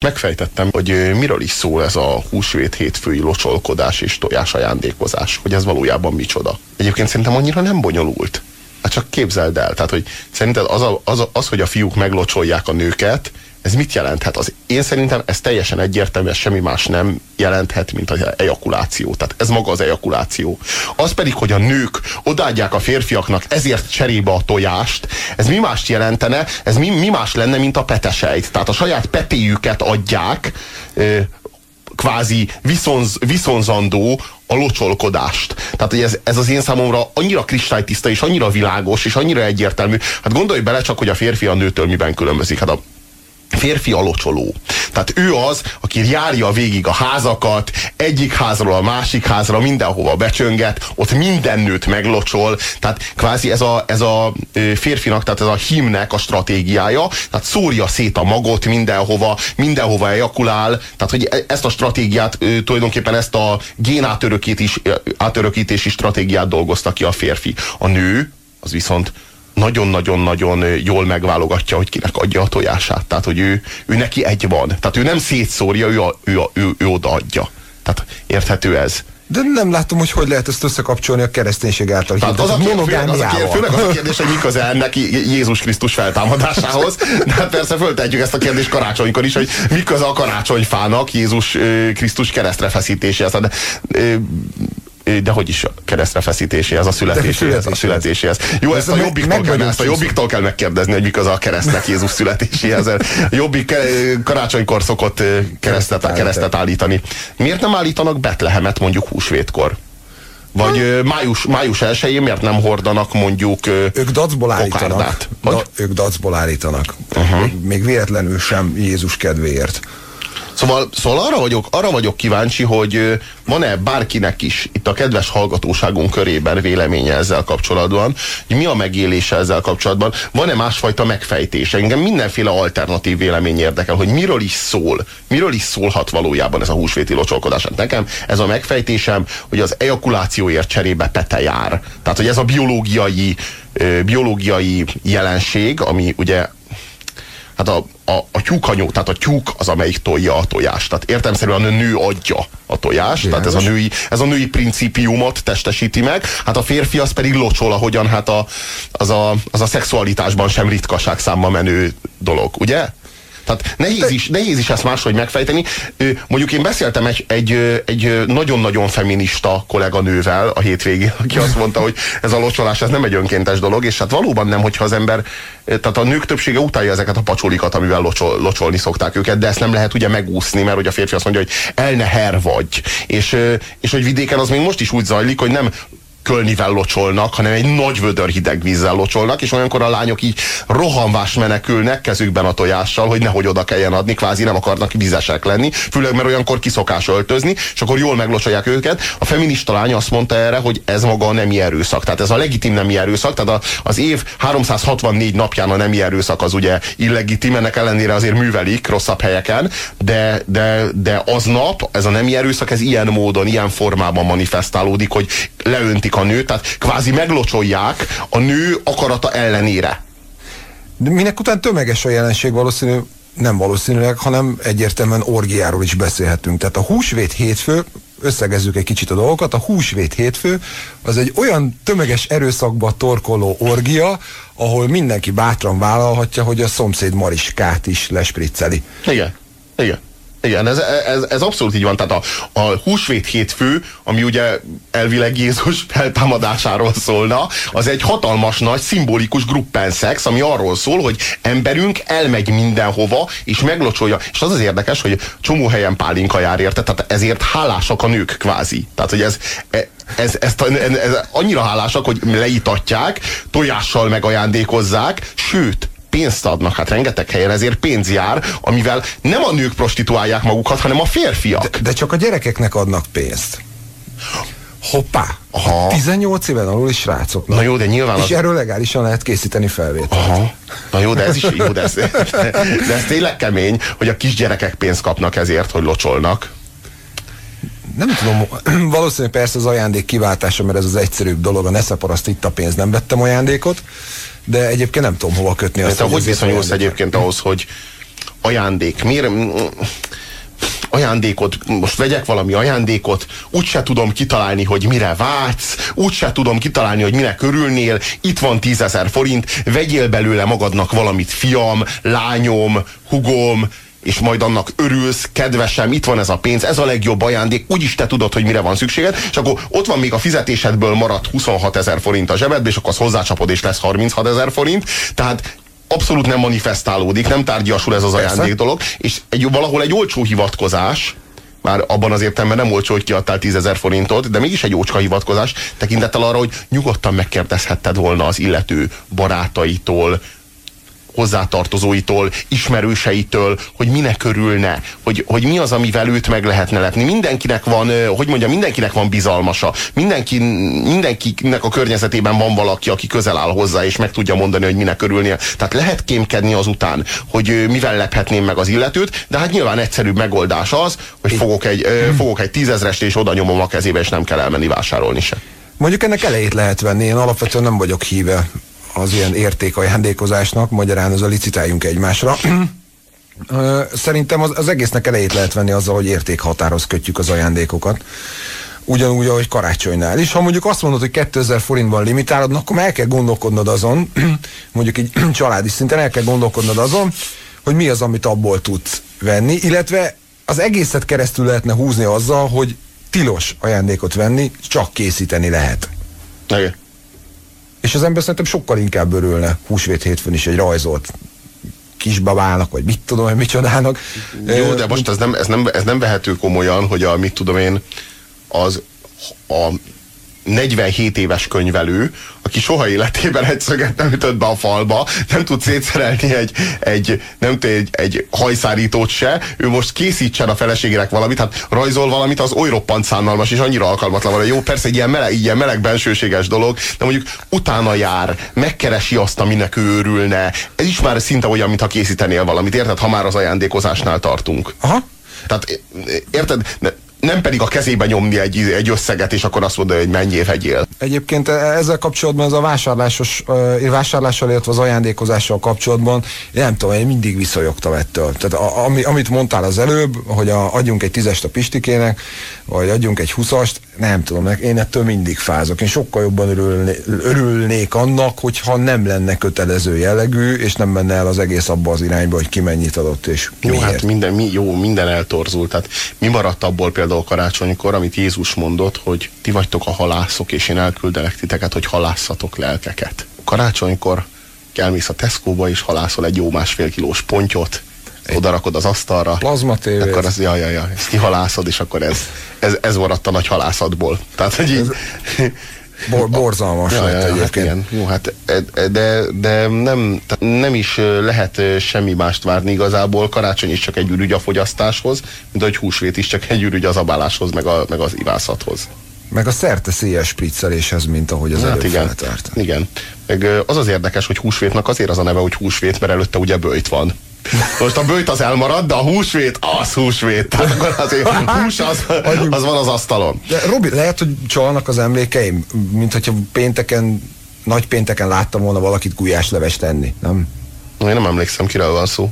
megfejtettem, hogy miről is szól ez a húsvét hétfői locsolkodás és tojás ajándékozás, hogy ez valójában micsoda. Egyébként szerintem annyira nem bonyolult. Hát csak képzeld el, tehát hogy szerinted az, hogy a fiúk meglocsolják a nőket, ez mit jelenthet? Én szerintem ez teljesen egyértelmű, ez semmi más nem jelenthet, mint az ejakuláció. Tehát ez maga az ejakuláció. Az pedig, hogy a nők odaadják a férfiaknak ezért cserébe a tojást, ez mi mást jelentene? Ez mi más lenne, mint a petesejt? Tehát a saját petéjüket adják, kvázi viszonzandó a locsolkodást. Tehát, hogy ez az én számomra annyira kristálytiszta, és annyira világos, és annyira egyértelmű. Hát gondolj bele csak, hogy a férfi a nőtől miben különbözik. Hát a férfi a locsoló. Tehát ő az, aki járja végig a házakat, egyik házról a másik házra, mindenhova becsönget, ott minden nőt meglocsol. Tehát kvázi ez a férfinak, tehát ez a hímnek a stratégiája, tehát szórja szét a magot mindenhova ejakulál. Tehát, hogy ezt a stratégiát, tulajdonképpen ezt a átörökítési stratégiát dolgozta ki a férfi. A nő az viszont nagyon-nagyon-nagyon jól megválogatja, hogy kinek adja a tojását. Tehát, hogy ő neki egy van. Tehát ő nem szétszórja, ő odaadja. Tehát érthető ez. De nem látom, hogy lehet ezt összekapcsolni a kereszténység által. Tehát főleg az a kérdés, hogy mi köze ennek Jézus Krisztus feltámadásához. De hát persze föltehetjük ezt a kérdést karácsonykor is, hogy mi köze a karácsonyfának Jézus Krisztus keresztre feszítéséhez. De hogy is a keresztre feszítéséhez, a születéséhez. Jó, ezt a Jobbiktól kell megkérdezni, hogy mi köze a keresztnek Jézus születéséhez. A Jobbik karácsonykor szokott keresztet állítani. Miért nem állítanak Betlehemet mondjuk húsvétkor? Vagy május 1-én miért nem hordanak mondjuk ők dacból állítanak. Ők dacból állítanak. Még véletlenül sem Jézus kedvéért. Szóval arra vagyok kíváncsi, hogy van-e bárkinek is itt a kedves hallgatóságunk körében véleménye ezzel kapcsolatban, hogy mi a megélése ezzel kapcsolatban, van-e másfajta megfejtése. Engem mindenféle alternatív vélemény érdekel, hogy miről is szólhat valójában ez a húsvéti locsolkodás. Nekem ez a megfejtésem, hogy az ejakulációért cserébe pete jár. Tehát, hogy ez a biológiai jelenség, ami ugye hát a tyúkanyó, tehát a tyúk az, amelyik tolja a tojást. Tehát értelemszerűen a nő adja a tojást, tehát ez a női principiumot testesíti meg, hát a férfi az pedig locsol, ahogyan hát az a szexualitásban sem ritkaság számba menő dolog, ugye? Tehát nehéz is ezt máshogy megfejteni. Mondjuk én beszéltem egy nagyon-nagyon feminista kolléganővel a hétvégén, aki azt mondta, hogy ez a locsolás, ez nem egy önkéntes dolog, és hát valóban nem, hogyha az ember, tehát a nők többsége utálja ezeket a pacsolikat, amivel locsolni szokták őket, de ezt nem lehet ugye megúszni, mert hogy a férfi azt mondja, hogy elneher vagy. És hogy vidéken az még most is úgy zajlik, hogy nem kölnivel locsolnak, hanem egy nagy vödör hideg vízzel locsolnak, és olyankor a lányok így rohanvás menekülnek kezükben a tojással, hogy nehogy oda kelljen adni, kvázi nem akarnak vizesek lenni, főleg mert olyankor kiszokás öltözni, és akkor jól meglocsolják őket. A feminista lány azt mondta erre, hogy ez maga a nemi erőszak, tehát ez a legitim nemi erőszak, tehát az év 364 napján a nemi erőszak az ugye illegitim, ennek ellenére azért művelik rosszabb helyeken, de aznap ez a nemi erőszak, ez ilyen módon, ilyen formában manifestálódik, hogy leöntik a nőt, tehát kvázi meglocsolják a nő akarata ellenére. De minek után tömeges a jelenség, nem valószínűleg, hanem egyértelműen orgiáról is beszélhetünk. Tehát a húsvét hétfő, összegezzük egy kicsit a dolgokat, a húsvét hétfő az egy olyan tömeges erőszakba torkoló orgia, ahol mindenki bátran vállalhatja, hogy a szomszéd Mariskát is lespricceli. Igen, ez abszolút így van. Tehát a húsvét hétfő, ami ugye elvileg Jézus feltámadásáról szólna, az egy hatalmas nagy, szimbolikus gruppenszex, ami arról szól, hogy emberünk elmegy mindenhova, és meglocsolja. És az érdekes, hogy csomó helyen pálinka jár érte, tehát ezért hálásak a nők kvázi. Tehát, hogy ez annyira hálásak, hogy leítatják, tojással megajándékozzák, sőt, pénzt adnak, hát rengeteg helyen ezért pénz jár, amivel nem a nők prostituálják magukat, hanem a férfiak. De csak a gyerekeknek adnak pénzt. Hoppá! Aha. 18 éven alul is srácoknak. Na jó, de nyilván és erről legálisan lehet készíteni felvételt. Aha. Na jó, de ez is jó, de ez tényleg kemény, hogy a kisgyerekek pénzt kapnak ezért, hogy locsolnak. Nem tudom, valószínűleg persze az ajándék kiváltása, mert ez az egyszerűbb dolog, a neszeparaszt itt a pénz, nem vettem ajándékot, de egyébként nem tudom hova kötni azt. De hogy viszonyulsz egyébként ahhoz, hogy ajándék. Miért ajándékot, most vegyek valami ajándékot, úgyse tudom kitalálni, hogy mire vágysz, úgyse tudom kitalálni, hogy mire körülnél, itt van 10 000 forint, vegyél belőle magadnak valamit, fiam, lányom, hugom, és majd annak örülsz, kedvesem, itt van ez a pénz, ez a legjobb ajándék, úgyis te tudod, hogy mire van szükséged, és akkor ott van még a fizetésedből maradt 26 000 forint a zsebedbe, és akkor az hozzácsapod, és lesz 36 000 forint, tehát abszolút nem manifestálódik, nem tárgyasul ez az ajándék dolog, és valahol egy olcsó hivatkozás, már abban az értelemben nem olcsó, hogy kiadtál 10 000 forintot, de mégis egy ócska hivatkozás, tekintettel arra, hogy nyugodtan megkérdezhetted volna az illető barátaitól, hozzátartozóitól, ismerőseitől, hogy minek örülne, hogy mi az, amivel őt meg lehetne lepni. Mindenkinek van, mindenkinek van bizalmasa. Mindenkinek a környezetében van valaki, aki közel áll hozzá, és meg tudja mondani, hogy minek örülnie. Tehát lehet kémkedni azután, hogy mivel lephetném meg az illetőt, de hát nyilván egyszerűbb megoldás az, hogy fogok egy 10 000-est, és oda nyomom a kezébe, és nem kell elmenni vásárolni se. Mondjuk ennek elejét lehet venni, én alapvetően nem vagyok híve az ilyen értékajándékozásnak, magyarán az a licitáljunk egymásra. Szerintem az egésznek elejét lehet venni azzal, hogy értékhatárhoz kötjük az ajándékokat. Ugyanúgy, ahogy karácsonynál is. Ha mondjuk azt mondod, hogy 2000 forintban limitálod, akkor el kell gondolkodnod azon, mondjuk így családi szinten el kell gondolkodnod azon, hogy mi az, amit abból tudsz venni, illetve az egészet keresztül lehetne húzni azzal, hogy tilos ajándékot venni, csak készíteni lehet. Igen. És az ember szerintem sokkal inkább örülne húsvét hétfőn is egy rajzolt kisbabának, vagy mit tudom, hogy micsodának. Jó, de most ez nem vehető komolyan, hogy mit tudom én, a 47 éves könyvelő, aki soha életében egy szöget nem ütött be a falba, nem tud szétszerelni egy hajszárítót se, ő most készítsen a feleségének valamit, hát rajzol valamit, az oly roppant szánalmas, és annyira alkalmatlan van. Jó, persze egy ilyen meleg bensőséges dolog, de mondjuk utána jár, megkeresi azt, aminek ő örülne. Ez is már szinte olyan, mintha készítenél valamit, érted? Ha már az ajándékozásnál tartunk. Aha. Tehát, érted? Nem pedig a kezébe nyomni egy összeget, és akkor azt mondani, hogy menjél, vegyél. Egyébként ezzel kapcsolatban ez a vásárlással, illetve az ajándékozással kapcsolatban, nem tudom, én mindig visszajogtam ettől. Tehát amit mondtál az előbb, hogy adjunk egy 10-est a Pistikének, vagy adjunk egy 20-ast, nem tudom, én ettől mindig fázok. Én sokkal jobban örülnék annak, hogyha nem lenne kötelező jellegű, és nem menne el az egész abba az irányba, hogy ki mennyit adott, és jó, miért. hát minden eltorzult. Tehát mi maradt abból például karácsonykor, amit Jézus mondott, hogy ti vagytok a halászok, és én elküldelek titeket, hogy halászatok lelkeket. Karácsonykor elmész a Tesco-ba, és halászol egy jó 1,5 kilós pontyot, odarakod az asztalra. Plazma tévét. Akkor az, ezt kihalászod, és akkor ez maradt a nagy halászatból. Tehát, hogy így... Borzalmas lett egyébként. Hát jó, hát, de nem is lehet semmi mást várni igazából. Karácsony is csak egy ürügy a fogyasztáshoz, mint hogy húsvét is csak egy ürügy az abáláshoz, meg az ivászathoz. Meg a szerte-széles spricceléshez, mint ahogy az előbb feltárt. Igen. Meg az az érdekes, hogy húsvétnak azért az a neve, hogy húsvét, mert előtte ugye böjt van. Most a böjt az elmarad, de a húsvét, az húsvét. Tehát akkor azért hús az van az asztalon. De Robi, lehet, hogy csalnak az emlékeim, mint hogyha nagy pénteken láttam volna valakit gulyáslevest tenni, nem? Én nem emlékszem, kiről van szó.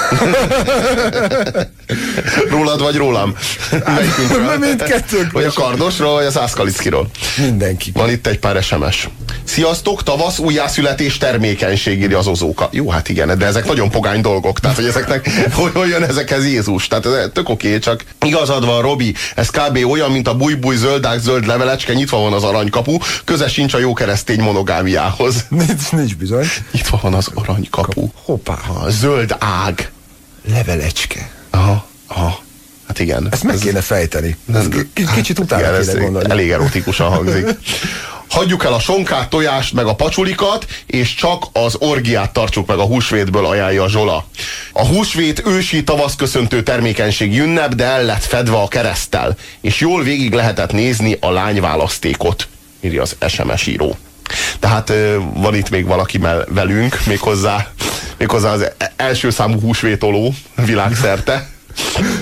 Rólad vagy rólam? Mindkettők. Vagy a Kardosról, vagy a Szászkalickiról. Mindenki. Van itt egy pár SMS. Sziasztok, tavasz, újjászületés, termékenység, írja az Ozóka. Jó, hát igen, de ezek nagyon pogány dolgok. Tehát, hogy ezeknek, hogy jön ezekhez Jézus? Tehát ez tök oké, csak igazad van, Robi, ez kb. Olyan, mint a bujbuj zöldák zöld levelecske, nyitva van az aranykapu, köze sincs a jó keresztény monogámiához. Nincs bizony. Nyitva van az aranykapu. Hoppá. A zöld ág. Levelecske. Aha. Hát igen. Ezt meg kéne fejteni. Kicsit utána kéne gondolni. Elég erotikusan hangzik. Hagyjuk el a sonkát, tojást, meg a pacsulikat, és csak az orgiát tartsuk meg a húsvétből, ajánlja Zsola. A húsvét ősi tavaszköszöntő termékenységi ünnep, de el lett fedve a kereszttel, és jól végig lehetett nézni a lányválasztékot, írja az SMS író. Tehát van itt még valaki velünk, méghozzá az első számú húsvétoló világszerte.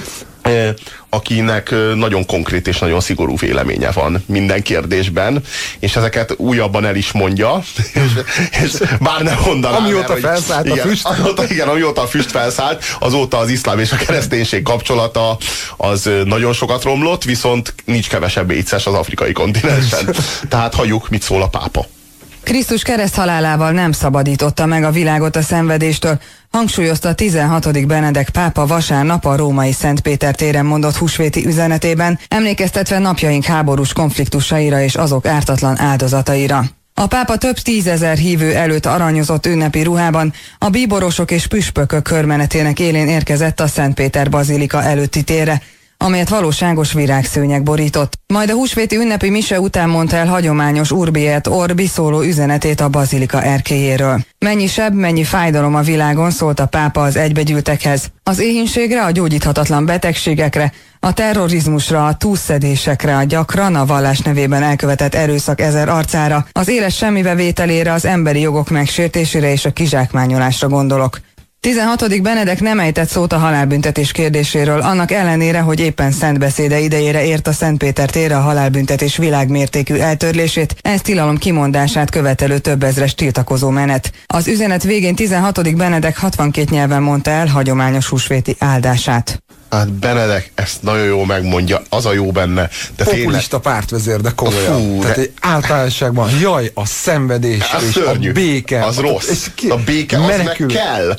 akinek nagyon konkrét és nagyon szigorú véleménye van minden kérdésben, és ezeket újabban el is mondja, és bár nem mondaná. Amióta felszállt a füst. Amióta a füst felszállt, azóta az iszlám és a kereszténység kapcsolata az nagyon sokat romlott, viszont nincs kevesebb éces az afrikai kontinensen. Tehát halljuk, mit szól a pápa. Krisztus kereszthalálával nem szabadította meg a világot a szenvedéstől, hangsúlyozta a 16. Benedek pápa vasárnap a római Szent Péter téren mondott húsvéti üzenetében, emlékeztetve napjaink háborús konfliktusaira és azok ártatlan áldozataira. A pápa több 10 000 hívő előtt aranyozott ünnepi ruhában, a bíborosok és püspökök körmenetének élén érkezett a Szent Péter bazilika előtti térre, amelyet valóságos virágszőnyeg borított. Majd a húsvéti ünnepi mise után mondta el hagyományos Urbi et Orbi szóló üzenetét a bazilika erkélyéről. Mennyi seb, mennyi fájdalom a világon, szólt a pápa az egybegyűltekhez. Az éhínségre, a gyógyíthatatlan betegségekre, a terrorizmusra, a túlszedésekre, a gyakran a vallás nevében elkövetett erőszak ezer arcára, az éles semmibevételére, az emberi jogok megsértésére és a kizsákmányolásra gondolok. 16. Benedek nem ejtett szót a halálbüntetés kérdéséről, annak ellenére, hogy éppen szentbeszéde idejére ért a Szent Péter térre a halálbüntetés világmértékű eltörlését, ez tilalom kimondását követelő több ezres tiltakozó menet. Az üzenet végén 16. Benedek 62 nyelven mondta el hagyományos húsvéti áldását. Hát Benedek ezt nagyon jól megmondja, az a jó benne. De populista pártvezér, de komolyan. Tehát egy általánosságban, jaj, a szenvedés és szörnyű. A béke. Az rossz. A béke az meg kell.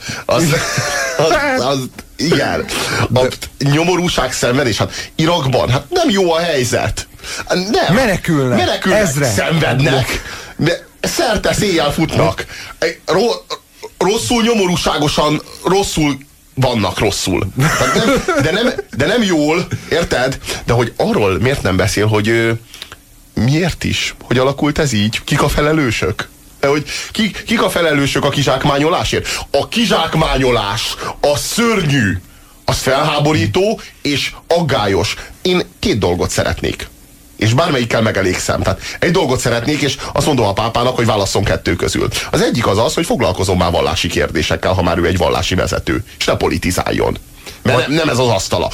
Igen. A nyomorúság, szenvedés. Hát Irakban, hát nem jó a helyzet. Nem. Menekülnek. Ezre. Szenvednek. De szerte széjjel futnak. Rosszul, nyomorúságosan, rosszul vannak rosszul. De nem jól, érted? De hogy arról miért nem beszél, hogy miért is? Hogy alakult ez így? Kik a felelősök? Hogy kik a felelősök a kizsákmányolásért? A kizsákmányolás, a szörnyű, az felháborító és aggályos. Én 2 dolgot szeretnék. És bármelyikkel megelégszem. Tehát egy dolgot szeretnék, és azt mondom a pápának, hogy válasszon 2 közül. Az egyik az, hogy foglalkozom már vallási kérdésekkel, ha már ő egy vallási vezető, és ne politizáljon. Mert nem ez az asztala.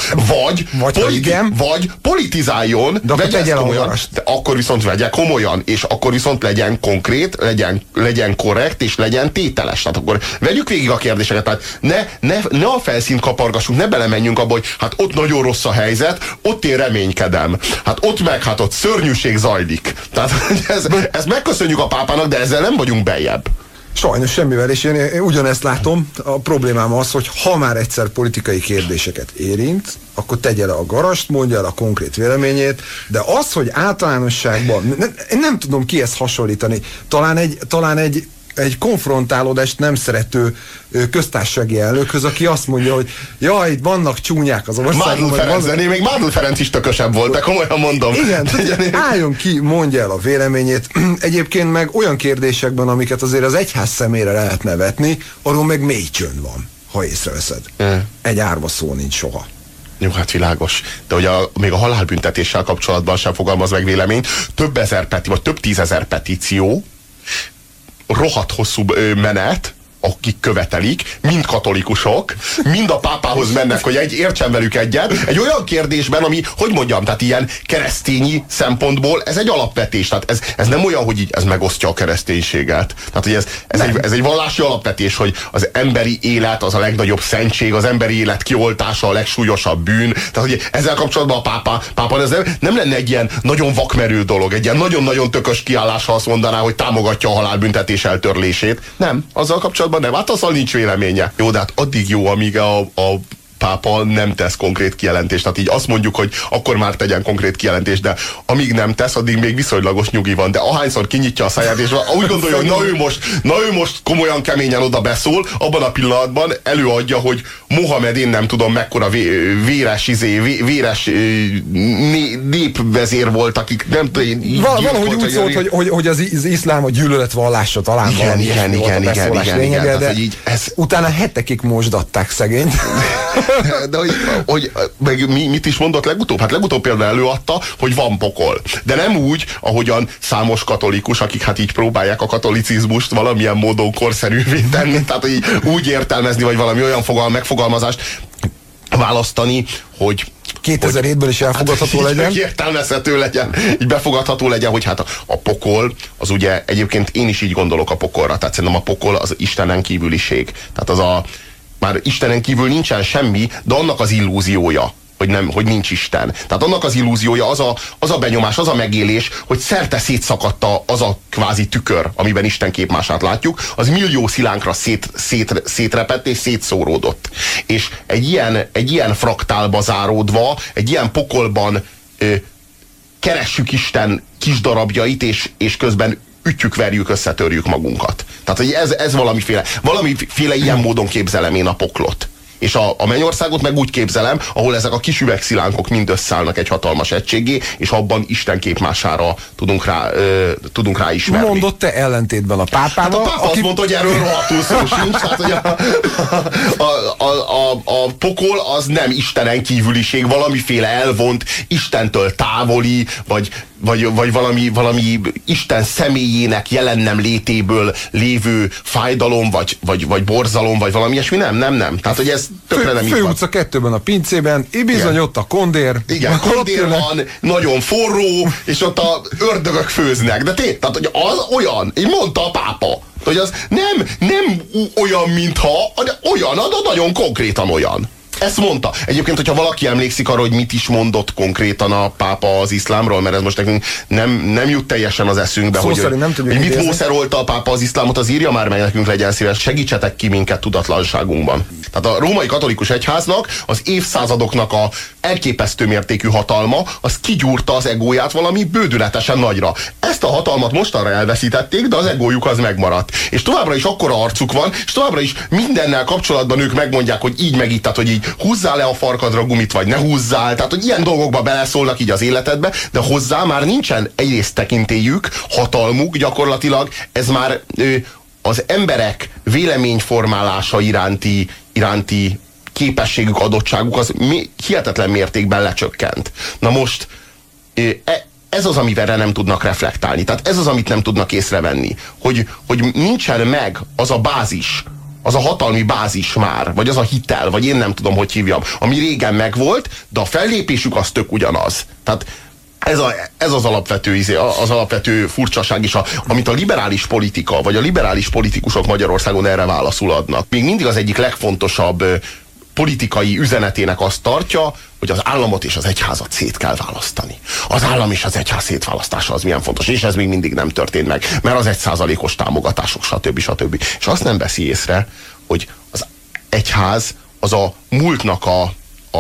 Vagy politizáljon, de vegye komolyan, de akkor viszont vegye komolyan, és akkor viszont legyen konkrét, legyen korrekt, és legyen tételes. Tehát akkor vegyük végig a kérdéseket. Tehát ne a felszínt kapargassunk, ne belemenjünk abba, hogy hát ott nagyon rossz a helyzet, ott én reménykedem. Hát ott szörnyűség zajlik. Tehát ezt megköszönjük a pápának, de ezzel nem vagyunk beljebb. Sajnos semmivel, és én ugyanezt látom. A problémám az, hogy ha már egyszer politikai kérdéseket érint, akkor tegye le a garast, mondja el a konkrét véleményét, de az, hogy általánosságban, nem tudom kihez hasonlítani, talán egy konfrontálódást nem szerető köztársasági elnökhöz, aki azt mondja, hogy jaj, itt vannak csúnyák az országban. Még Mádl Ferenc is tökösebb volt, de komolyan mondom. Igen, álljon ki, mondja el a véleményét. Egyébként meg olyan kérdésekben, amiket azért az egyház szemére lehetne vetni, arról meg mély csönd van, ha észreveszed. Egy árva szó nincs soha. Jó, hát világos. De hogy még a halálbüntetéssel kapcsolatban sem fogalmaz meg véleményt. Több 10 000 petíció, rohadt hosszú menet, akik követelik, mind katolikusok, mind a pápához mennek, hogy értsen velük egyet. Egy olyan kérdésben, ami, hogy mondjam, tehát ilyen keresztényi szempontból ez egy alapvetés. Tehát ez nem olyan, hogy így ez megosztja a kereszténységet. Tehát, hogy ez egy vallási alapvetés, hogy az emberi élet az a legnagyobb szentség, az emberi élet kioltása a legsúlyosabb bűn. Tehát, hogy ezzel kapcsolatban a pápa ez nem lenne egy ilyen nagyon vakmerő dolog, egy ilyen nagyon-nagyon tökös kiállással azt mondaná, hogy támogatja a halálbüntetés eltörlését. Nem, azzal kapcsolatban nem, hát azzal nincs véleménye. Jó, de hát addig jó, amíg a pápa nem tesz konkrét kijelentést. Tehát így azt mondjuk, hogy akkor már tegyen konkrét kijelentést, de amíg nem tesz, addig még viszonylagos nyugi van. De ahányszor kinyitja a száját, és úgy gondolja, hogy na ő most komolyan keményen oda beszól, abban a pillanatban előadja, hogy Mohamed én nem tudom mekkora véres népvezér volt, akik nem tudom... Valahogy úgy szólt, hogy az iszlám a gyűlöletvallása talán valami lényege, de utána hetekig mosdatták szegényt. De hogy mit is mondott legutóbb? Hát legutóbb például előadta, hogy van pokol. De nem úgy, ahogyan számos katolikus, akik hát így próbálják a katolicizmust valamilyen módon korszerűvé tenni, tehát úgy értelmezni, vagy valami olyan megfogalmazást választani, hogy 2007-ből is elfogadható legyen. Értelmezhető legyen, így befogadható legyen, hogy hát a pokol, az ugye egyébként én is így gondolok a pokolra, tehát szerintem a pokol az Istenen kívüliség. Tehát már Istenen kívül nincsen semmi, de annak az illúziója, hogy nincs Isten. Tehát annak az illúziója, az a benyomás, az a megélés, hogy szerte szétszakadta az a kvázi tükör, amiben Isten képmását látjuk, az millió szilánkra szétrepett és szétszóródott. És egy ilyen fraktálba záródva, egy ilyen pokolban keressük Isten kis darabjait, és közben ütjük, verjük, összetörjük magunkat. Tehát, hogy ez valamiféle ilyen módon képzelem én a poklot. És a mennyországot meg úgy képzelem, ahol ezek a kis üvegszilánkok mind összeállnak egy hatalmas egységé, és abban Isten képmására tudunk rá ismerni. Mondott te ellentétben a pápával? Hát a pápa azt mondta, hogy erről rohadtul szó sincs. Hát, hogy a pokol az nem Istenen kívüliség, valamiféle elvont, Istentől távoli, vagy valami Isten személyének jelen nem létéből lévő fájdalom, vagy borzalom, vagy valami ilyesmi. Nem. Tehát, hogy ez tökre nem így van. Főutca 2-ben a pincében, bizony ott a kondér. Igen, kondér van, nagyon forró, és ott a ördögök főznek. De tehát, hogy az olyan, így mondta a pápa, hogy az nem olyan, mintha, de olyan, de nagyon konkrétan olyan. Ezt mondta. Egyébként, hogyha valaki emlékszik arra, hogy mit is mondott konkrétan a pápa az iszlámról, mert ez most nekünk nem jut teljesen az eszünkbe, hogy mit mószerolta a pápa az iszlámot, az írja már meg nekünk, legyen szíves, segítsetek ki minket tudatlanságunkban. Tehát a római katolikus egyháznak az évszázadoknak a elképesztő mértékű hatalma, az kigyúrta az egóját valami bődületesen nagyra. Ezt a hatalmat mostanra elveszítették, de az egójuk az megmaradt. És továbbra is akkora arcuk van, és továbbra is mindennel kapcsolatban ők megmondják, hogy így meg így, tehát, hogy így húzzál le a farkadra gumit, vagy ne húzzál, tehát hogy ilyen dolgokba beleszólnak így az életedbe, de hozzá már nincsen egyrészt tekintélyük, hatalmuk, gyakorlatilag ez már az emberek véleményformálása iránti képességük, adottságuk az hihetetlen mértékben lecsökkent. Na most ez az, amivel nem tudnak reflektálni. Tehát ez az, amit nem tudnak észrevenni. Hogy nincsen meg az a bázis, az a hatalmi bázis már, vagy az a hitel, vagy én nem tudom, hogy hívjam, ami régen megvolt, de a fellépésük az tök ugyanaz. Tehát ez az alapvető furcsaság is, amit a liberális politika, vagy a liberális politikusok Magyarországon erre válaszul adnak. Még mindig az egyik legfontosabb politikai üzenetének azt tartja, hogy az államot és az egyházat szét kell választani. Az állam és az egyház szétválasztása az milyen fontos, és ez még mindig nem történt meg, mert az 1%-os támogatások, stb. És azt nem veszi észre, hogy az egyház az a múltnak a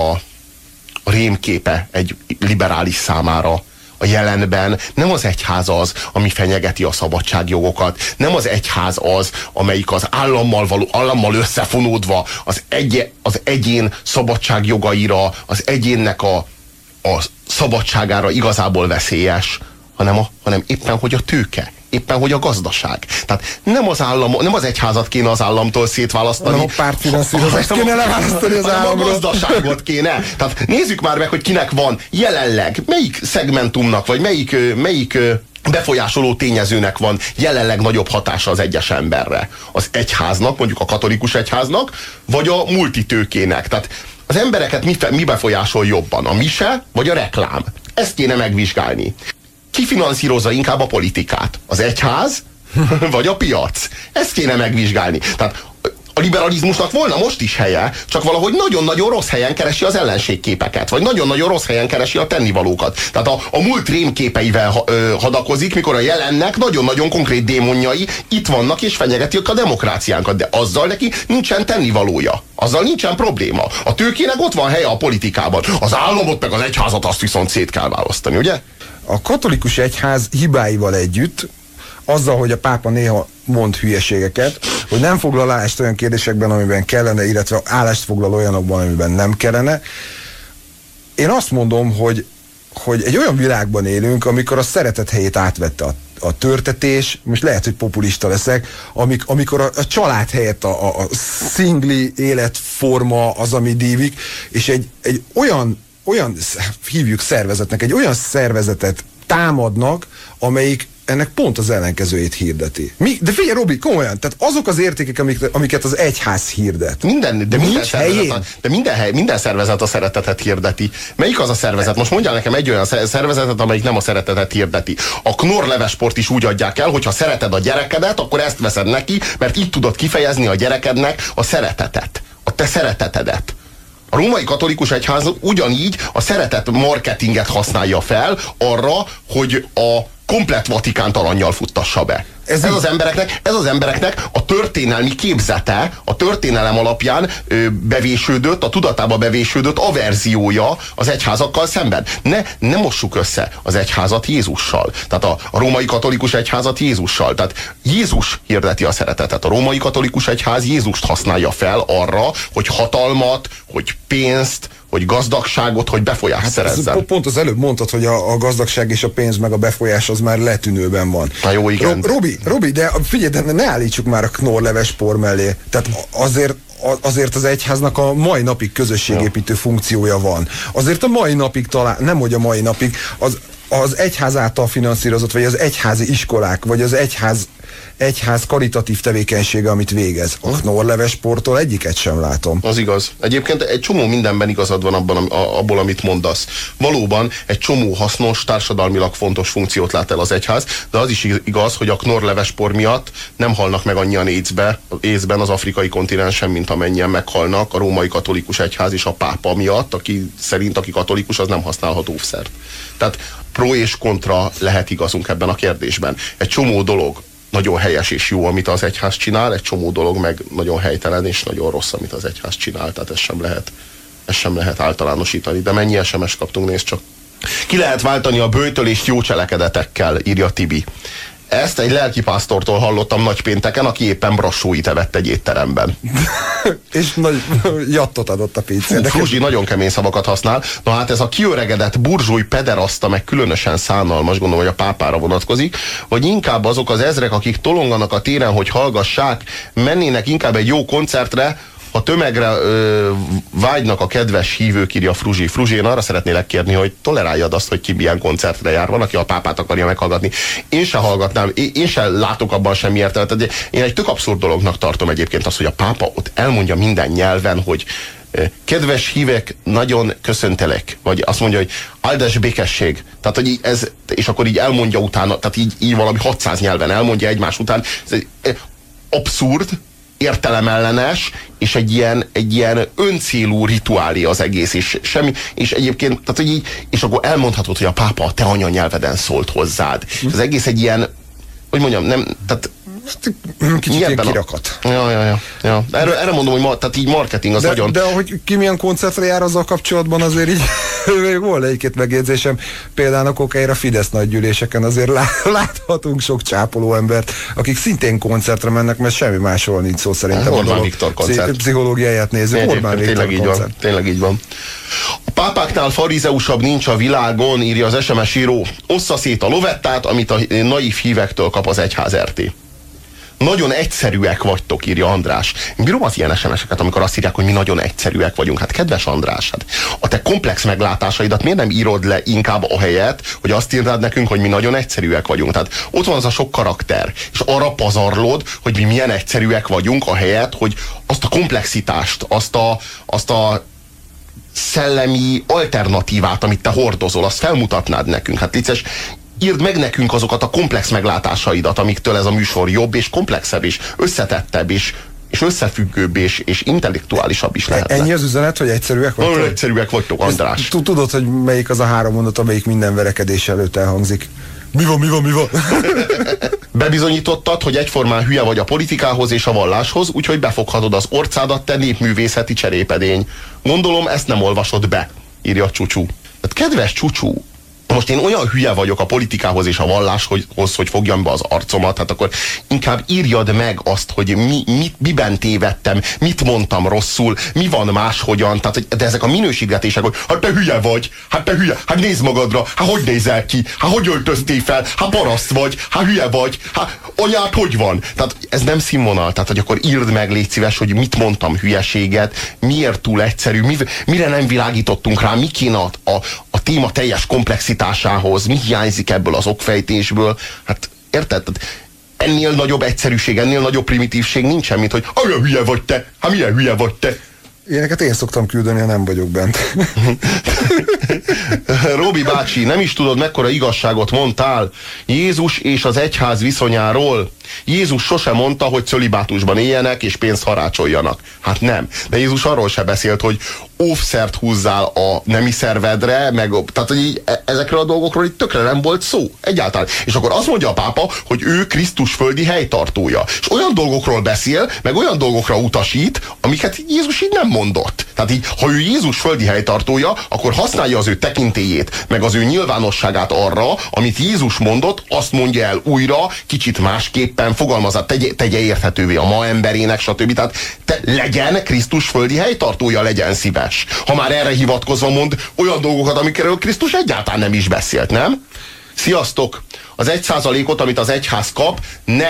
rémképe egy liberális számára. A jelenben nem az egyház az, ami fenyegeti a szabadságjogokat, nem az egyház az, amelyik az állammal összefonódva az egyén szabadságjogaira, az egyénnek a szabadságára igazából veszélyes, hanem éppen, hogy a tőke, éppen, hogy a gazdaság. Tehát nem az egyházat kéne az államtól szétválasztani. Nem a pártfinanszírozást kéne leválasztani az államról. A gazdaságot kéne. Tehát nézzük már meg, hogy kinek van jelenleg, melyik szegmentumnak, vagy melyik befolyásoló tényezőnek van jelenleg nagyobb hatása az egyes emberre. Az egyháznak, mondjuk a katolikus egyháznak, vagy a multitőkének. Tehát az embereket mi befolyásol jobban? A mise, vagy a reklám? Ezt kéne megvizsgálni. Ki finanszírozza inkább a politikát? Az egyház, vagy a piac? Ezt kéne megvizsgálni. Tehát a liberalizmusnak volna most is helye, csak valahogy nagyon-nagyon rossz helyen keresi az ellenségképeket, vagy nagyon-nagyon rossz helyen keresi a tennivalókat. Tehát a múlt rémképeivel hadakozik, mikor a jelennek nagyon-nagyon konkrét démonjai itt vannak és fenyegetik a demokráciánkat, de azzal neki nincsen tennivalója. Azzal nincsen probléma. A tőkének ott van helye a politikában. Az államot meg az egyházat azt viszont szét kell választani, ugye? A katolikus egyház hibáival együtt, azzal, hogy a pápa néha mond hülyeségeket, hogy nem foglal állást olyan kérdésekben, amiben kellene, illetve állást foglal olyanokban, amiben nem kellene. Én azt mondom, hogy egy olyan világban élünk, amikor a szeretet helyét átvette a törtetés, most lehet, hogy populista leszek, amikor a család helyett a szingli életforma az, ami dívik, és egy olyan hívjuk szervezetnek, egy olyan szervezetet támadnak, amelyik ennek pont az ellenkezőjét hirdeti. De figyelj, Robi, komolyan, tehát azok az értékek, amiket az egyház hirdet. Minden szervezet a szeretetet hirdeti. Melyik az a szervezet? Most mondjál nekem egy olyan szervezetet, amelyik nem a szeretetet hirdeti. A Knorr levesport is úgy adják el, hogyha szereted a gyerekedet, akkor ezt veszed neki, mert így tudod kifejezni a gyerekednek a szeretetet. A te szeretetedet. A római katolikus egyház ugyanígy a szeretet marketinget használja fel arra, hogy a komplett Vatikánt arannyal futtassa be. Ez az embereknek a történelmi képzete, a történelem alapján bevésődött, a tudatába bevésődött averziója az egyházakkal szemben. Ne mossuk össze az egyházat Jézussal. Tehát a római katolikus egyházat Jézussal. Tehát Jézus hirdeti a szeretetet. A római katolikus egyház Jézust használja fel arra, hogy hatalmat, hogy pénzt, hogy gazdagságot, hogy befolyást szerezzen. Pont az előbb mondtad, hogy a gazdagság és a pénz meg a befolyás az már letűnőben van. Na jó, igen. Robi, de figyelj, de ne állítsuk már a Knorr levespor mellé. Tehát azért az egyháznak a mai napig közösségépítő funkciója van. Azért a mai napig talán, nem hogy a mai napig, az egyház által finanszírozott, vagy az egyházi iskolák, vagy az egyház karitatív tevékenysége, amit végez. A Knorr levesporttól egyiket sem látom. Az igaz. Egyébként egy csomó mindenben igazad van abból, amit mondasz. Valóban egy csomó hasznos, társadalmilag fontos funkciót lát el az egyház, de az is igaz, hogy a Knorr levespor miatt nem halnak meg annyian AIDS-ben az afrikai kontinensen, mint amennyien meghalnak a római katolikus egyház és a pápa miatt, aki katolikus, az nem használhat óvszert. Tehát pro és kontra lehet igazunk ebben a kérdésben. Egy csomó dolog nagyon helyes és jó, amit az egyház csinál, egy csomó dolog meg nagyon helytelen és nagyon rossz, amit az egyház csinál, tehát ez sem lehet általánosítani. De mennyi SMS kaptunk, nézd csak. Ki lehet váltani a böjtölést jó cselekedetekkel, írja Tibi. Ezt egy lelkipásztortól hallottam nagypénteken, aki éppen brassóit evett egy étteremben. És nagy jattot adott a pizzát. Fruzsi nagyon kemény szavakat használ. Na hát ez a kiöregedett burzsúj pederaszta, meg különösen szánalmas, gondolom, hogy a pápára vonatkozik, vagy inkább azok az ezrek, akik tolonganak a téren, hogy hallgassák, mennének inkább egy jó koncertre, ha tömegre vágynak a kedves hívők, írja Fruzsi. Fruzsi, én arra szeretnélek kérni, hogy toleráljad azt, hogy ki milyen koncertre jár. Van, aki a pápát akarja meghallgatni. Én se hallgatnám, én se látok abban semmi értelmet. Én egy tök abszurd dolognak tartom egyébként azt, hogy a pápa ott elmondja minden nyelven, hogy kedves hívek, nagyon köszöntelek. Vagy azt mondja, hogy áldás békesség. Tehát, hogy és akkor így elmondja utána, tehát így valami 600 nyelven elmondja egymás után. Ez abszurd, értelemellenes, és egy ilyen öncélú rituálé az egész, és egyébként, tehát, hogy így, és akkor elmondhatod, hogy a pápa a te anyanyelveden szólt hozzád. És az egész egy ilyen, hogy mondjam, nem, tehát kicsit ilyen kirakat. Ja. Erre mondom, hogy tehát így marketing az nagyon... De hogy ki milyen koncertre jár azzal kapcsolatban, azért így még volt egy-két megjegyzésem. Például a kokáira Fidesz nagygyűléseken azért láthatunk sok csápoló embert, akik szintén koncertre mennek, mert semmi másról nincs szó szerintem. Orbán Viktor koncert. Pszichológiáját nézzük. Orbán Viktor koncert. Tényleg így van. A pápáknál farizeusabb nincs a világon, írja az SMS író. Ossza szét a lovettát, amit a naív hívektől kap az egyház RT. Nagyon egyszerűek vagytok, írja András. Én bírom az ilyen SMS-eket, amikor azt írják, hogy mi nagyon egyszerűek vagyunk. Hát kedves András, hát a te komplex meglátásaidat miért nem írod le inkább ahelyett, hogy azt írnád nekünk, hogy mi nagyon egyszerűek vagyunk. Tehát ott van az a sok karakter, és arra pazarlod, hogy mi milyen egyszerűek vagyunk, ahelyett, hogy azt a komplexitást, azt a szellemi alternatívát, amit te hordozol, azt felmutatnád nekünk. Hát légy írd meg nekünk azokat a komplex meglátásaidat, amiktől ez a műsor jobb és komplexebb és összetettebb és összefüggőbb és intellektuálisabb is lehetne. Ennyi az üzenet, hogy egyszerűek vagytok? Nagyon egyszerűek vagytok, András. Tudod, hogy melyik az a 3 mondat, amelyik minden verekedés előtt elhangzik? Mi van? Bebizonyítottad, hogy egyformán hülye vagy a politikához és a valláshoz, úgyhogy befoghatod az orcádat, te népművészeti cserépedény. Gondolom, ezt nem olvasod be, írja Csúcsú. Tehát kedves Csúcsú, most én olyan hülye vagyok a politikához és a valláshoz, hogy fogjam be az arcomat, hát akkor inkább írjad meg azt, hogy miben tévedtem, mit mondtam rosszul, mi van máshogyan, tehát, de ezek a minősítgetések, hogy hát te hülye vagy, hát nézd magadra, hát hogy nézel ki, hát hogy öltöztél fel, hát paraszt vagy, hát hülye vagy, hát anyád hogy van? Tehát ez nem színvonal, tehát hogy akkor írd meg, légy szíves, hogy mit mondtam hülyeséget, miért túl egyszerű, mire nem világítottunk rá, mi kéne a téma teljes komplexitásához, mi hiányzik ebből az okfejtésből, hát Érted? Ennél nagyobb egyszerűség, ennél nagyobb primitívség nincsen, mint hogy milyen hülye vagy te, milyen hülye vagy te. Ilyeneket én szoktam küldeni, ha nem vagyok bent. Robi bácsi, nem is tudod, mekkora igazságot mondtál Jézus és az egyház viszonyáról. Jézus sosem mondta, hogy cölibátusban éljenek és pénzt harácsoljanak. Hát nem. De Jézus arról se beszélt, hogy óvszert húzzál a nemi szervedre, meg, tehát hogy ezekről a dolgokról itt tökre nem volt szó. Egyáltalán. És akkor azt mondja a pápa, hogy ő Krisztus földi helytartója. És olyan dolgokról beszél, meg olyan dolgokra utasít, amiket Jézus így nem mondott. Tehát így, ha ő Jézus földi helytartója, akkor használja az ő tekintélyét, meg az ő nyilvánosságát arra, amit Jézus mondott, azt mondja el újra, kicsit másképpen fogalmazza, tegye érthetővé a ma emberének, stb. Tehát legyen Krisztus földi helytartója, legyen szíves. Ha már erre hivatkozva mond olyan dolgokat, amikről Krisztus egyáltalán nem is beszélt, nem? Sziasztok! Az 1%-ot, amit az egyház kap,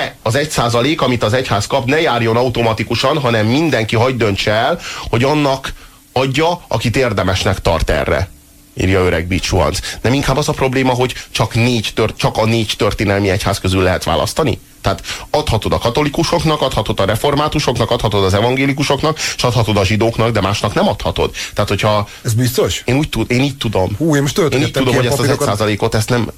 amit az egyház kap, ne járjon automatikusan, hanem mindenki hagy döntse el, hogy annak adja, akit érdemesnek tart erre. Írja öreg Bicsuhanc. Nem inkább az a probléma, hogy csak a 4 történelmi egyház közül lehet választani? Tehát adhatod a katolikusoknak, adhatod a reformátusoknak, adhatod az evangélikusoknak, és adhatod a zsidóknak, de másnak nem adhatod. Tehát, hogyha... Ez biztos? Én így tudom. Én most én így tudom, hogy ezt az 1%-ot, ezt nem...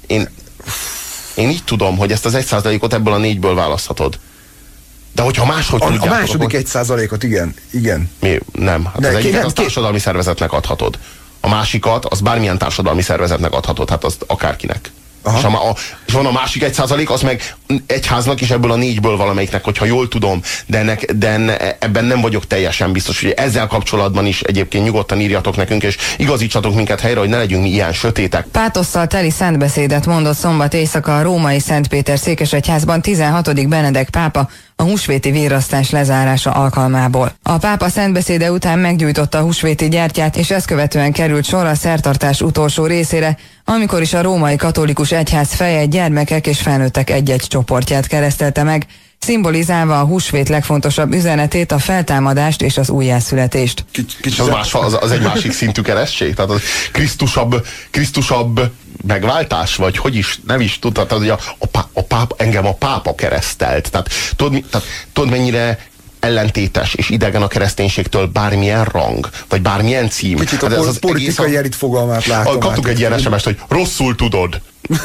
Én így tudom, hogy ezt az 1%-ot ebből a 4-ből választhatod. De hogyha máshogy tudjátok... A második 1%-ot, igen. Mi? Nem. Hát az egyiket az társadalmi szervezetnek adhatod. A másikat, az bármilyen társadalmi szervezetnek adhatod, hát az akárkinek. És van a másik 1%, az meg egyháznak, és ebből a 4-ből valamelyiknek, hogyha jól tudom, de ebben nem vagyok teljesen biztos, hogy ezzel kapcsolatban is egyébként nyugodtan írjatok nekünk, és igazítsatok minket helyre, hogy ne legyünk mi ilyen sötétek. Pátosszal teli szentbeszédet mondott szombat éjszaka a római Szentpéter székesegyházban 16. Benedek pápa a húsvéti virrasztás lezárása alkalmából. A pápa szentbeszéde után meggyújtotta a húsvéti gyertyát, és ezt követően került sor a szertartás utolsó részére, amikor is a római katolikus egyház feje gyermekek és felnőttek egy-egy csoportját keresztelte meg, szimbolizálva a húsvét legfontosabb üzenetét, a feltámadást és az újjászületést. Az egy másik szintű keresztség? Tehát az Krisztusabb megváltás? Vagy hogy is, nem is tudtad, hogy engem a pápa keresztelt. Tehát tudod mennyire ellentétes és idegen a kereszténységtől bármilyen rang, vagy bármilyen cím. Kicsit a politikai elit fogalmát látom. Kaptuk egy ilyen SMS-t, hogy rosszul tudod.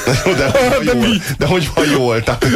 De hogy van jól? Tehát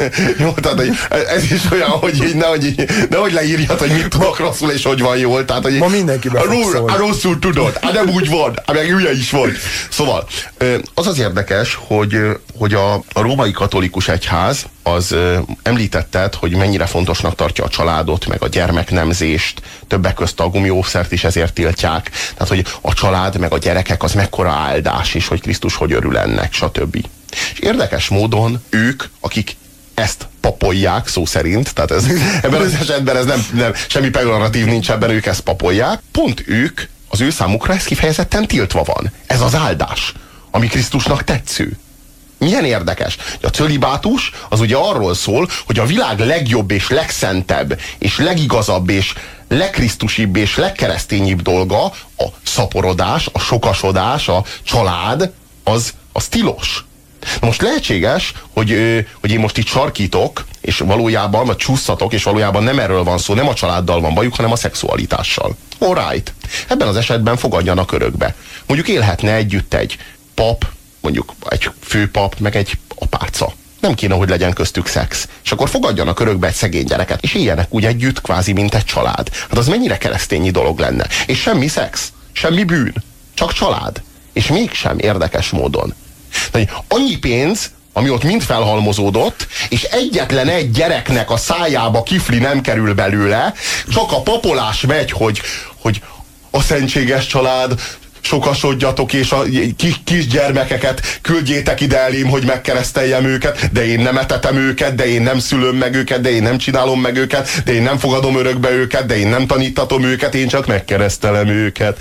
ez is olyan, hogy így nehogy leírjad, hogy mit tudok rosszul, és hogy van jól. Tehát, hogy ma mindenki rosszul tudod, nem úgy van, meg hülye is vagy. Szóval, az érdekes, hogy a római katolikus egyház az említetted, hogy mennyire fontosnak tartja a családot, meg a gyermeknemzést, többek közt a gumiószert is ezért tiltják. Tehát, hogy a család, meg a gyerekek az mekkora áldás, és hogy Krisztus hogy örül ennek, stb. És érdekes módon ők, akik ezt papolják szó szerint, tehát ebben az esetben ez nem semmi pejoratív nincs ebben, ők ezt papolják, pont ők, az ő számukra ez kifejezetten tiltva van. Ez az áldás, ami Krisztusnak tetsző. Milyen érdekes. A cölibátus az ugye arról szól, hogy a világ legjobb és legszentebb és legigazabb és legkrisztusibb és legkeresztényibb dolga a szaporodás, a sokasodás, a család, az tilos. Na most lehetséges, hogy én most itt sarkítok, és valójában, vagy csúszatok, és valójában nem erről van szó, nem a családdal van bajuk, hanem a szexualitással. Alright. Ebben az esetben fogadjanak örökbe. Mondjuk élhetne együtt egy pap, mondjuk egy főpap, meg egy apáca. Nem kéne, hogy legyen köztük szex. És akkor fogadjanak örökbe egy szegény gyereket, és éljenek úgy együtt, kvázi, mint egy család. Hát az mennyire keresztényi dolog lenne. És semmi szex, semmi bűn, csak család. És mégsem érdekes módon. De annyi pénz, ami ott mind felhalmozódott, és egyetlen egy gyereknek a szájába kifli nem kerül belőle, csak a papolás megy, hogy a szentséges család, sokasodjatok, és a kisgyermekeket küldjétek ide elém, hogy megkereszteljem őket, de én nem etetem őket, de én nem szülöm meg őket, de én nem csinálom meg őket, de én nem fogadom örökbe őket, de én nem tanítatom őket, én csak megkeresztelem őket.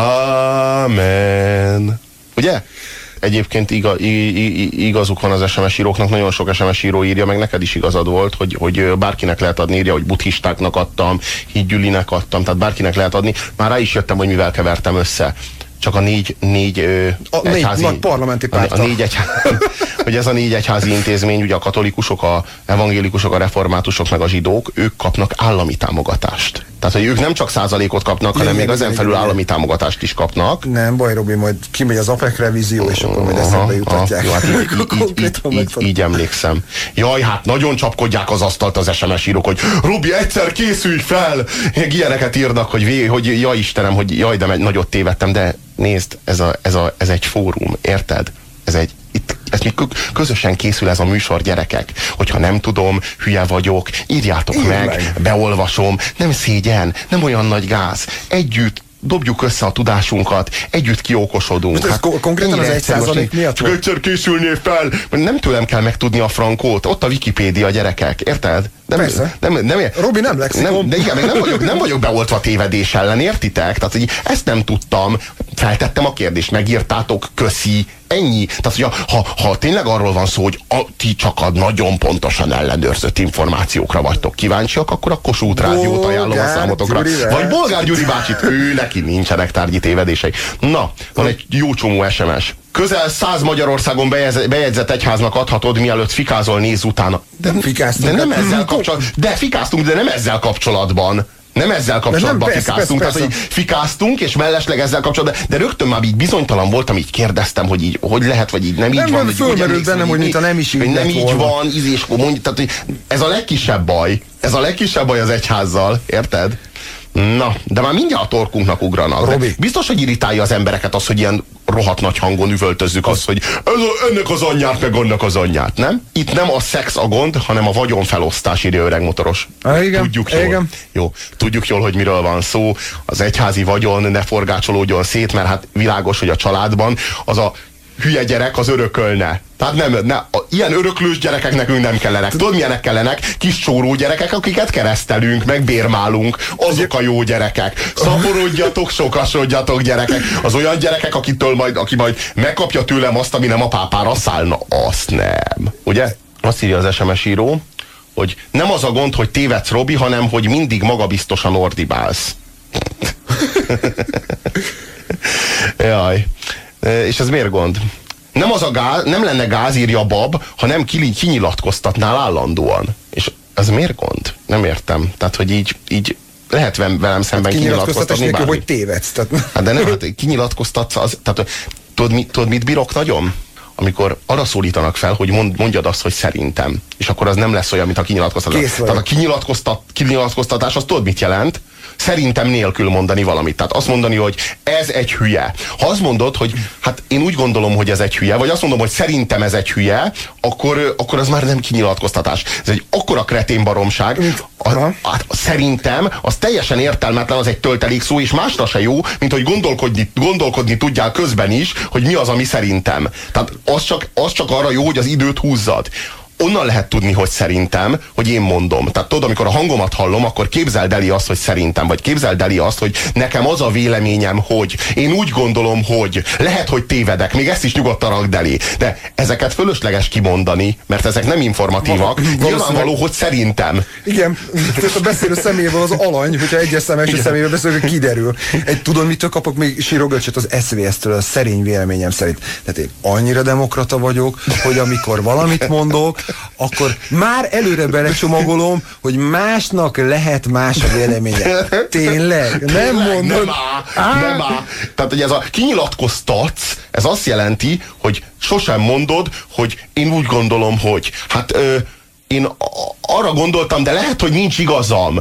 Amen. Ugye? Egyébként igazuk van az SMS íróknak, nagyon sok SMS író írja, meg neked is igazad volt, hogy bárkinek lehet adni, írja, hogy buddhistáknak adtam, hídgyülinek adtam, tehát bárkinek lehet adni. Már rá is jöttem, hogy mivel kevertem össze. Csak a négy egyházi... nagy parlamenti párttal. hogy ez a 4 egyházi intézmény, ugye a katolikusok, a evangélikusok, a reformátusok, meg a zsidók, ők kapnak állami támogatást. Tehát, hogy ők nem csak százalékot kapnak, hanem még ezen felül állami támogatást is kapnak. Nem baj, Robi, majd kimegy az APEC revízió, és akkor majd eszembe jutatják. Jó, hát így emlékszem. Jaj, hát nagyon csapkodják az asztalt az SMS írók, hogy Robi, egyszer készülj fel! Ilyeneket írnak, hogy jaj Istenem, hogy jaj, de nagyot tévedtem, de nézd, ez egy fórum, érted? Ez még közösen készül ez a műsor, gyerekek. Hogyha nem tudom, hülye vagyok, írjátok meg, beolvasom, nem szégyen, nem olyan nagy gáz. Együtt dobjuk össze a tudásunkat, együtt kiokosodunk. Most ez konkrétan az 1% miatt? Csak egyszer készülnél fel, mert nem tőlem kell megtudni a frankót, ott a Wikipédia, gyerekek, érted? Persze. Robi nem lexikon. De igen, nem vagyok beoltva tévedés ellen, értitek? Tehát, hogy ezt nem tudtam, feltettem a kérdést, megírtátok, köszi, ennyi. Tehát, hogy ha tényleg arról van szó, hogy ti csak a nagyon pontosan ellenőrzött információkra vagytok kíváncsiak, akkor a Kossuth Rádiót ajánlom a számotokra. Vagy Bolgár Gyuri bácsit, ő neki nincsenek tárgyi tévedései. Na, van egy jó csomó SMS. Közel 100 Magyarországon bejegyzett egyháznak adhatod, mielőtt fikázol, nézz utána. De fikáztunk, de nem ezzel kapcsolatban. Nem ezzel kapcsolatban fikáztunk. Tehát, hogy fikáztunk, és mellesleg ezzel kapcsolatban. De rögtön már így bizonytalan voltam, így kérdeztem, hogy így, hogy lehet, vagy így nem így van. Fölmerült bennem, hogy mintha nem is így nem így van, tehát, hogy ez a legkisebb baj. Ez a legkisebb baj az egyházzal, érted? Na, de már mindjárt a torkunknak ugranak. Biztos, hogy irritálja az embereket az, hogy ilyen rohadt nagy hangon üvöltözzük azt, hogy ennek az anyját, meg annak az anyját, nem? Itt nem a szex a gond, hanem a vagyonfelosztás, írja öreg motoros. Igen, tudjuk jól. Igen. Jó, tudjuk jól, hogy miről van szó. Az egyházi vagyon ne forgácsolódjon szét, mert hát világos, hogy a családban az a hülye gyerek az örökölne. Tehát ilyen öröklős gyerekek nekünk nem kellenek. Tudod, milyenek kellenek? Kis csóró gyerekek, akiket keresztelünk, meg bérmálunk. Azok a jó gyerekek. Szaporodjatok, sokasodjatok, gyerekek. Az olyan gyerekek, aki majd megkapja tőlem azt, ami nem a pápára szállna. Azt nem. Ugye? Azt írja az SMS író, hogy nem az a gond, hogy tévedsz, Robi, hanem hogy mindig magabiztosan ordibálsz. Jaj. És ez miért gond? Nem lenne gáz, írja Bab, ha nem kinyilatkoztatnál állandóan. És ez miért gond? Nem értem. Tehát, hogy így lehet velem szemben kinyilatkoztatni bármi. Hogy tévedsz. Hát de nem, hát kinyilatkoztatsz, tehát, tudod, mit bírok nagyon? Amikor arra szólítanak fel, hogy mondjad azt, hogy szerintem. És akkor az nem lesz olyan, mint a kinyilatkoztatás. Tehát a kinyilatkoztatás, az tudod, mit jelent? Szerintem nélkül mondani valamit. Tehát azt mondani, hogy ez egy hülye. Ha azt mondod, hogy hát én úgy gondolom, hogy ez egy hülye, vagy azt mondom, hogy szerintem ez egy hülye, akkor az már nem kinyilatkoztatás. Ez egy akkora kretén baromság. Szerintem az teljesen értelmetlen, az egy töltelék szó, és másra se jó, mint hogy gondolkodni tudjál közben is, hogy mi az, ami szerintem. Tehát az csak arra jó, hogy az időt húzzad. Onnan lehet tudni, hogy szerintem, hogy én mondom. Tehát tudod, amikor a hangomat hallom, akkor képzeld el azt, hogy szerintem, vagy képzeld el azt, hogy nekem az a véleményem, hogy én úgy gondolom, hogy lehet, hogy tévedek, még ezt is nyugodtan rakd elé. De ezeket fölösleges kimondani, mert ezek nem informatívak. Nyilvánvaló, hogy szerintem. Igen, a beszélő személyéből az alany, hogyha egyes személyről beszélünk, kiderül. Tudod, mitől kapok még sírogölcsöt az SZVS-től, a szerény véleményem szerint. Tehát én annyira demokrata vagyok, hogy amikor valamit mondok, akkor már előre belecsomagolom, hogy másnak lehet más a véleménye. Tényleg? Nem mondod? Nem áll. Tehát, hogy ez a kinyilatkoztatsz, ez azt jelenti, hogy sosem mondod, hogy én úgy gondolom, hogy hát én arra gondoltam, de lehet, hogy nincs igazam.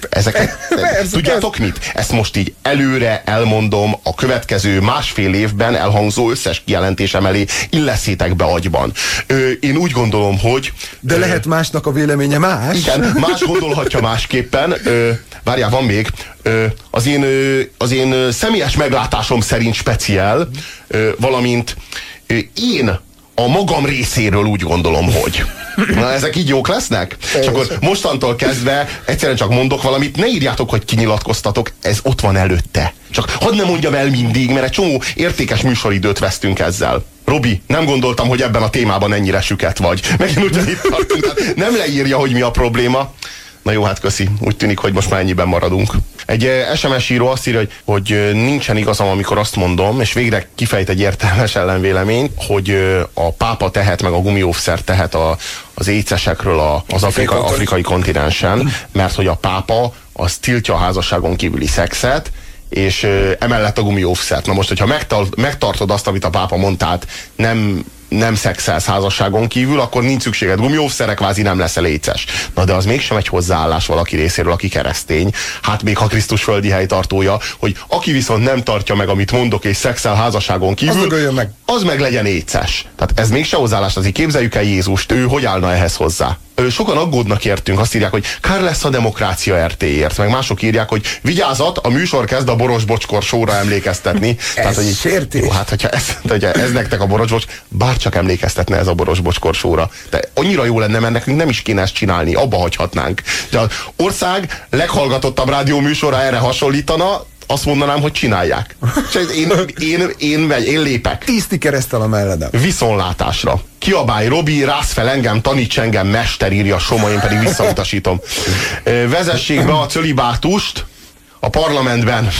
Tudjátok mit? Ezt most így előre elmondom a következő másfél évben elhangzó összes kijelentésem elé, illeszétek be agyban. Én úgy gondolom, hogy... De lehet másnak a véleménye más? Igen, más gondolhatja másképpen. Várjál, van még. Az én személyes meglátásom szerint speciál, valamint én a magam részéről úgy gondolom, hogy... Na, ezek így jók lesznek? És akkor mostantól kezdve egyszerűen csak mondok valamit, ne írjátok, hogy kinyilatkoztatok, ez ott van előtte. Csak hadd ne mondjam el mindig, mert egy csomó értékes műsoridőt vesztünk ezzel. Robi, nem gondoltam, hogy ebben a témában ennyire süket vagy. Megint ugyanitt tartunk, nem leírja, hogy mi a probléma. Na jó, hát köszi. Úgy tűnik, hogy most már ennyiben maradunk. Egy SMS író azt írja, hogy nincsen igazam, amikor azt mondom, és végre kifejt egy értelmes ellenvéleményt, hogy a pápa tehet, meg a gumióvszer tehet az écesekről az afrikai kontinensen, mert hogy a pápa az tiltja a házasságon kívüli szexet, és emellett a gumióvszert. Na most, hogyha megtartod azt, amit a pápa mondtát, nem szexelsz házasságon kívül, akkor nincs szükséged gumióvszerre, kvázi nem leszel éces. Na de az mégsem egy hozzáállás valaki részéről, aki keresztény. Hát még ha Krisztus földi helytartója, hogy aki viszont nem tartja meg, amit mondok, és szexel házasságon kívül, az meg legyen éces. Tehát ez mégse hozzáállás, azért képzeljük el Jézust, ő hogy állna ehhez hozzá? Sokan aggódnak értünk, azt írják, hogy kár lesz a demokrácia RT-ért, meg mások írják, hogy vigyázat, a műsor kezd a Boros Bocskor show-ra emlékeztetni. Tehát, hogy sértés. Jó, hát hogyha ez nektek a Boros Bocskor, bárcsak emlékeztetne ez a Boros Bocskor show-ra. De annyira jó lenne, mert nekünk nem is kéne ezt csinálni, abba hagyhatnánk. De az ország leghallgatottabb rádióműsora erre hasonlítana, azt mondanám, hogy csinálják. Én lépek. 10 keresztel a melledem. Viszontlátásra. Kiabálj, Robi, rász fel engem, taníts engem, mester, írja Soma, én pedig visszautasítom. Vezessék be a cölibátust a parlamentben.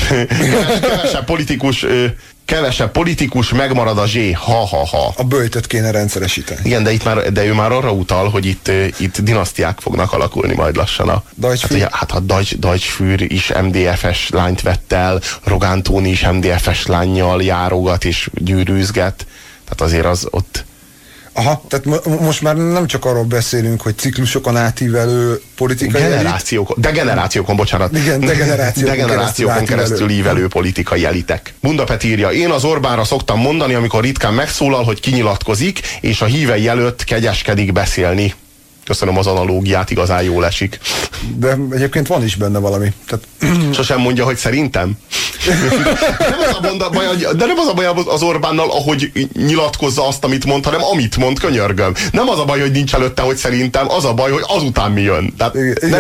Kevesebb politikus, megmarad a zsé. Ha. A böjtöt kéne rendszeresíteni. Igen, de ő már arra utal, hogy itt dinasztiák fognak alakulni majd lassan. Hát a Deutschführer is MDF-es lányt vett el, Rogán Tóni is MDF-es lánnyal járogat és gyűrűzget. Tehát azért az ott... Aha, tehát most már nem csak arról beszélünk, hogy ciklusokon átívelő politikai degenerációkon, bocsánat. Igen, degenerációkon keresztül ívelő politikai elitek. Bunda Peti írja, én az Orbánra szoktam mondani, amikor ritkán megszólal, hogy kinyilatkozik, és a hívei előtt kegyeskedik beszélni. Köszönöm az analógiát, igazán jól esik. De egyébként van is benne valami. Tehát... Sosem mondja, hogy szerintem. De nem az a baj az Orbánnal, ahogy nyilatkozza azt, amit mond, hanem amit mond, könyörgöm. Nem az a baj, hogy nincs előtte, hogy szerintem, az a baj, hogy azután mi jön. Tehát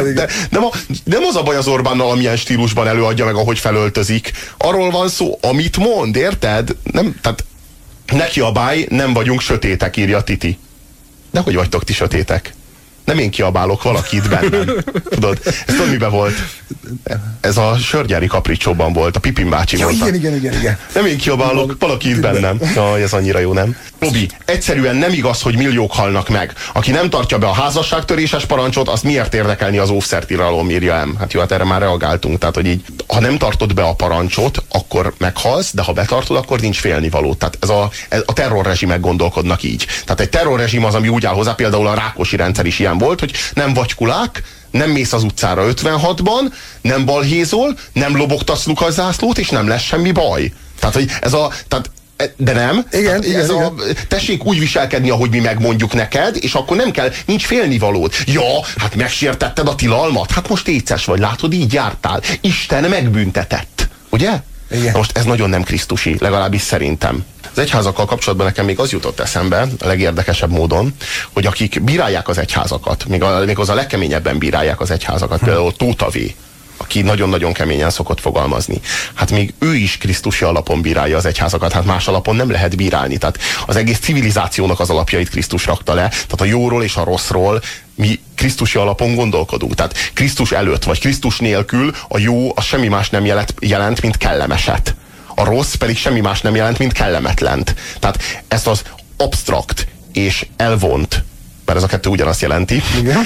nem az a baj az Orbánnal, amilyen stílusban előadja meg, ahogy felöltözik. Arról van szó, amit mond, érted? Tehát ne kiabálj, nem vagyunk sötétek, írja Titi. De hogy vagytok ti sötétek? Nem én kiabálok, valaki itt bennem. Tudod, ez tudod miben volt? Ez a Sörgyári Kapricsóban volt, a Pipin bácsi mondta. Igen. Nem én kiabálok, valaki itt bennem. Jaj, ez annyira jó, nem? Robi, egyszerűen nem igaz, hogy milliók halnak meg. Aki nem tartja be a házasságtöréses parancsot, azt miért érdekelni az óvszertilalom, írja M. Hát jó, hát erre már reagáltunk. Tehát, hogy így, ha nem tartod be a parancsot, akkor meghalsz, de ha betartod, akkor nincs félnivaló. Tehát ez a terrorrezsimek gondolkodnak így. Tehát egy terrorrezsim az, ami úgy áll hozzá, például a Rákosi rendszer is ilyen volt, hogy nem vagy kulák, nem mész az utcára 56-ban, nem balhézol, nem lobogtatsz Lukas zászlót, és nem lesz semmi baj. Tehát, hogy de nem. Igen. Tessék úgy viselkedni, ahogy mi megmondjuk neked, és akkor nincs félnivalód. Ja, hát megsértetted a tilalmat, hát most éces vagy, látod, így jártál. Isten megbüntetett. Ugye? Igen. Na most ez nagyon nem krisztusi, legalábbis szerintem. Az egyházakkal kapcsolatban nekem még az jutott eszembe, a legérdekesebb módon, hogy akik bírálják az egyházakat, még az a legkeményebben bírálják az egyházakat, például Tóth V., aki nagyon-nagyon keményen szokott fogalmazni. Hát még ő is krisztusi alapon bírálja az egyházakat, hát más alapon nem lehet bírálni. Tehát az egész civilizációnak az alapjait Krisztus rakta le, tehát a jóról és a rosszról mi krisztusi alapon gondolkodunk. Tehát Krisztus előtt, vagy Krisztus nélkül a jó az semmi más nem jelent, mint kellemeset. A rossz pedig semmi más nem jelent, mint kellemetlent. Tehát ezt az absztrakt és elvont, mert ez a kettő ugyanazt jelenti,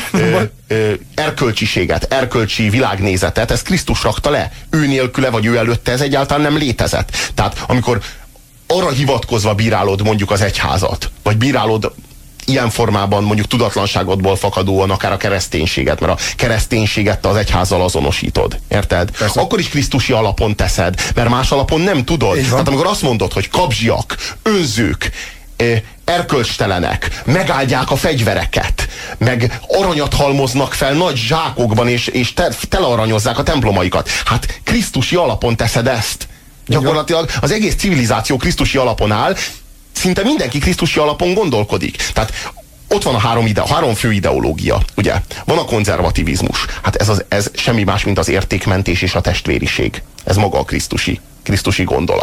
erkölcsiséget, erkölcsi világnézetet, ez Krisztus rakta le. Ő nélküle, vagy ő előtte ez egyáltalán nem létezett. Tehát amikor arra hivatkozva bírálod mondjuk az egyházat, vagy bírálod ilyen formában mondjuk tudatlanságodból fakadóan akár a kereszténységet, mert a kereszténységet te az egyházzal azonosítod. Érted? Persze. Akkor is krisztusi alapon teszed, mert más alapon nem tudod. Tehát amikor azt mondod, hogy kabzsiak, önzők, erkölcstelenek, megáldják a fegyvereket, meg aranyat halmoznak fel nagy zsákokban, és telearanyozzák a templomaikat. Hát krisztusi alapon teszed ezt. Gyakorlatilag az egész civilizáció krisztusi alapon áll, szinte mindenki krisztusi alapon gondolkodik. Tehát ott van a három fő ideológia, ugye? Van a konzervativizmus. Hát ez semmi más, mint az értékmentés és a testvériség. Ez maga a krisztusi gondolat.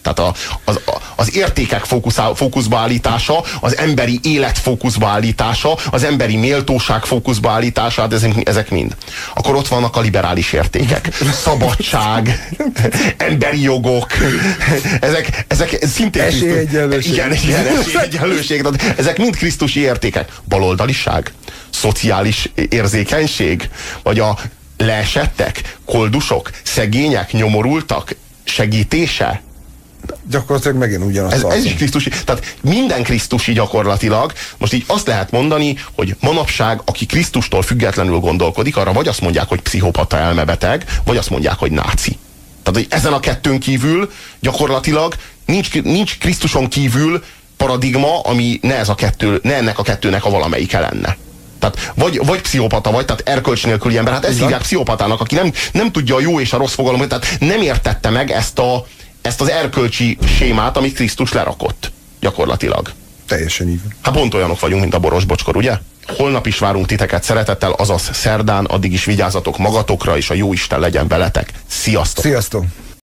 Tehát az értékek fókuszba állítása, az emberi élet fókuszba állítása, az emberi méltóság fókuszba állítása, hát ezek mind. Akkor ott vannak a liberális értékek. Szabadság, emberi jogok, ezek szintén esélyegyenlőség. Igen, esélyegyenlőség. Ezek mind krisztusi értékek. Baloldaliság, szociális érzékenység, vagy a leesettek, koldusok, szegények, nyomorultak, segítése. Gyakorlatilag megint ugyanazt. Ez is krisztusi. Tehát minden krisztusi gyakorlatilag. Most így azt lehet mondani, hogy manapság, aki Krisztustól függetlenül gondolkodik, arra vagy azt mondják, hogy pszichopata, elmebeteg, vagy azt mondják, hogy náci. Tehát, hogy ezen a kettőn kívül gyakorlatilag nincs Krisztuson kívül paradigma, ami ne ennek a kettőnek a valamelyike lenne. Tehát vagy pszichopata vagy, tehát erkölcs nélküli ember. Hát ezt hívják pszichopatának, aki nem tudja a jó és a rossz fogalmat, tehát nem értette meg ezt az erkölcsi sémát, amit Krisztus lerakott. Gyakorlatilag. Teljesen így. Hát pont olyanok vagyunk, mint a boros bocskor, ugye? Holnap is várunk titeket szeretettel, azaz szerdán, addig is vigyázzatok magatokra, és a Jóisten legyen veletek. Sziasztok! Sziasztok!